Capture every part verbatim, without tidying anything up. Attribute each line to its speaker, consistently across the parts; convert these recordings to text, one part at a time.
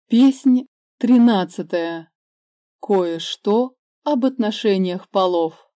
Speaker 1: Песнь тринадцатая. Кое-что об отношениях полов.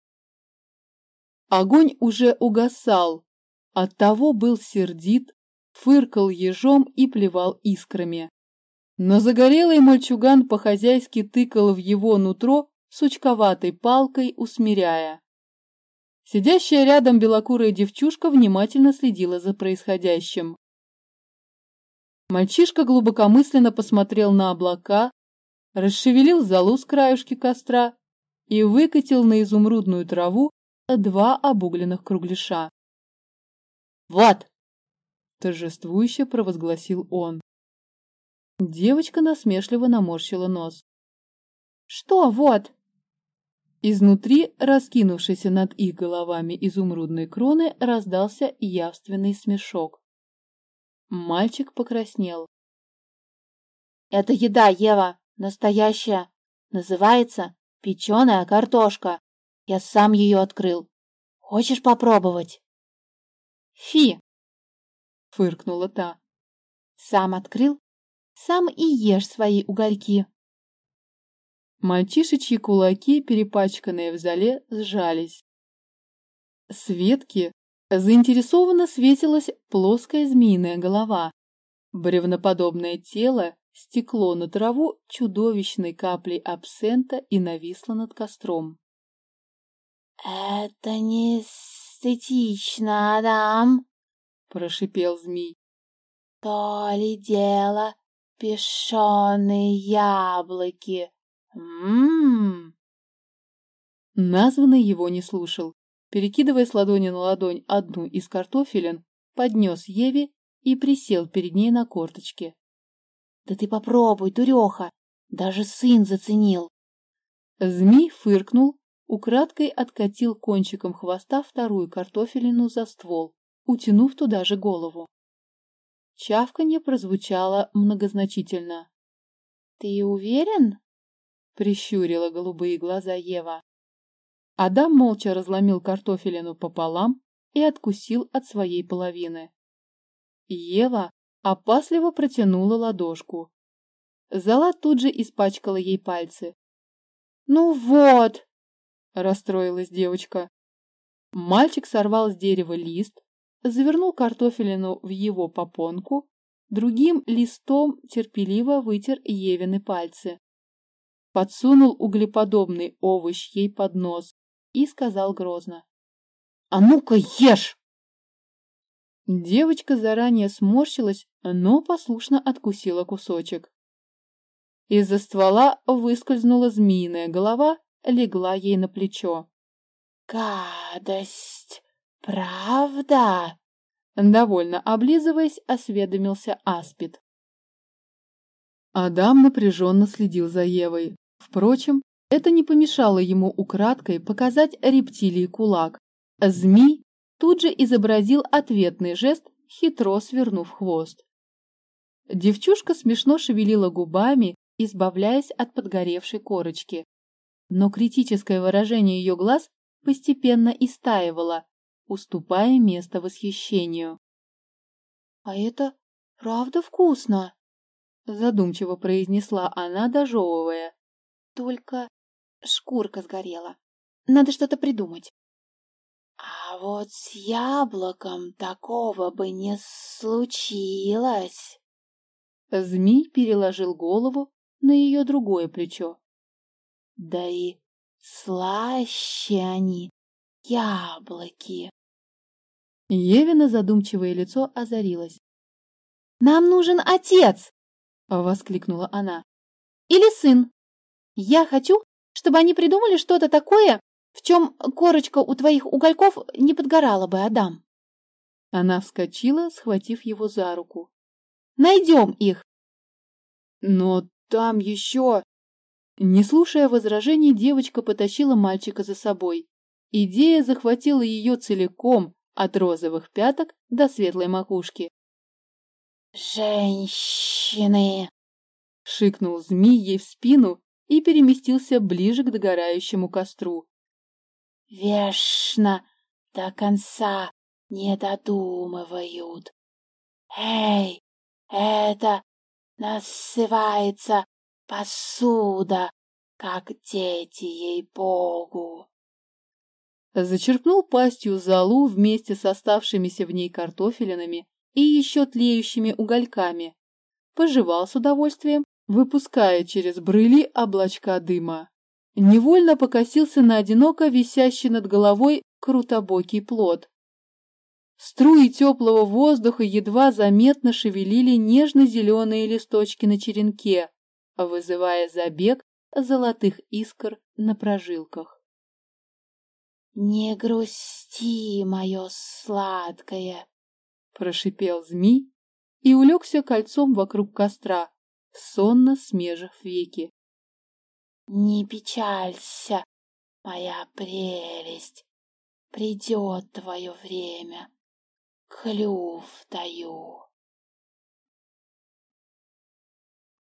Speaker 1: Огонь уже угасал, оттого был сердит, фыркал ежом и плевал искрами. Но загорелый мальчуган по-хозяйски тыкал в его нутро сучковатой палкой, усмиряя. Сидящая рядом белокурая девчушка внимательно следила за происходящим. Мальчишка глубокомысленно посмотрел на облака, расшевелил золу с краюшки костра и выкатил на изумрудную траву два обугленных кругляша. «Вот!» – торжествующе провозгласил он. Девочка насмешливо наморщила нос. «Что вот?» Изнутри, раскинувшейся над их головами изумрудной кроны, раздался явственный смешок. Мальчик покраснел.
Speaker 2: «Это еда, Ева, настоящая. Называется печеная картошка. Я сам ее открыл. Хочешь попробовать?»
Speaker 1: «Фи!» — фыркнула та.
Speaker 2: «Сам открыл? Сам и ешь свои угольки».
Speaker 1: Мальчишечьи кулаки, перепачканные в золе, сжались. С ветки заинтересованно светилась плоская змеиная голова. Бревноподобное тело стекло на траву чудовищной каплей абсента и нависло над костром.
Speaker 2: «Это не эстетично, Адам!» — прошипел змей. «То ли дело пешеные яблоки! М-м-м!»
Speaker 1: Названный его не слушал. Перекидывая с ладони на ладонь одну из картофелин, поднес Еве и присел перед ней на корточки.
Speaker 2: «Да ты попробуй, дуреха! Даже сын заценил!»
Speaker 1: Змей фыркнул, украдкой откатил кончиком хвоста вторую картофелину за ствол, утянув туда же голову. Чавканье прозвучало многозначительно.
Speaker 2: «Ты уверен?»
Speaker 1: — прищурила голубые глаза Ева. Адам молча разломил картофелину пополам и откусил от своей половины. Ева опасливо протянула ладошку. Зола тут же испачкала ей пальцы. «Ну вот!» — расстроилась девочка. Мальчик сорвал с дерева лист, завернул картофелину в его попонку, другим листом терпеливо вытер Евины пальцы. Подсунул углеподобный овощ ей под нос и сказал грозно: «А ну-ка ешь!» Девочка заранее сморщилась, но послушно откусила кусочек. Из-за ствола выскользнула змеиная голова, легла ей на плечо.
Speaker 2: «Гадость, правда?»
Speaker 1: Довольно облизываясь, осведомился аспид. Адам напряженно следил за Евой. Впрочем, это не помешало ему украдкой показать рептилии кулак. Змей тут же изобразил ответный жест, хитро свернув хвост. Девчушка смешно шевелила губами, избавляясь от подгоревшей корочки. Но критическое выражение ее глаз постепенно истаивало, уступая место восхищению.
Speaker 2: «А это правда вкусно?»
Speaker 1: — задумчиво произнесла она, дожевывая.
Speaker 2: «Только шкурка сгорела. Надо что-то придумать». «А вот с яблоком такого бы не случилось!»
Speaker 1: Змей переложил голову на ее другое плечо.
Speaker 2: «Да и слаще они, яблоки!»
Speaker 1: Евина задумчивое лицо озарилось.
Speaker 2: «Нам нужен отец!» —
Speaker 1: воскликнула она.
Speaker 2: «Или сын. Я хочу, чтобы они придумали что-то такое, в чем корочка у твоих угольков не подгорала бы, Адам».
Speaker 1: Она вскочила, схватив его за руку.
Speaker 2: «Найдем их!»
Speaker 1: «Но там еще...» Не слушая возражений, девочка потащила мальчика за собой. Идея захватила ее целиком, от розовых пяток до светлой макушки.
Speaker 2: «Женщины!»
Speaker 1: — шикнул змей ей в спину и переместился ближе к догорающему костру.
Speaker 2: «Вечно до конца не додумывают. Эй, это насывается посуда, как дети, ей-богу.
Speaker 1: Зачерпнул пастью золу вместе с оставшимися в ней картофелинами и еще тлеющими угольками. Пожевал с удовольствием, выпуская через брыли облачка дыма. Невольно покосился на одиноко висящий над головой крутобокий плод. Струи теплого воздуха едва заметно шевелили нежно-зеленые листочки на черенке, вызывая забег золотых искр на прожилках.
Speaker 2: «Не грусти, мое сладкое!»
Speaker 1: — прошипел змей и улегся кольцом вокруг костра, сонно смежив веки.
Speaker 2: «Не печалься, моя прелесть, придет твое время, клюв даю».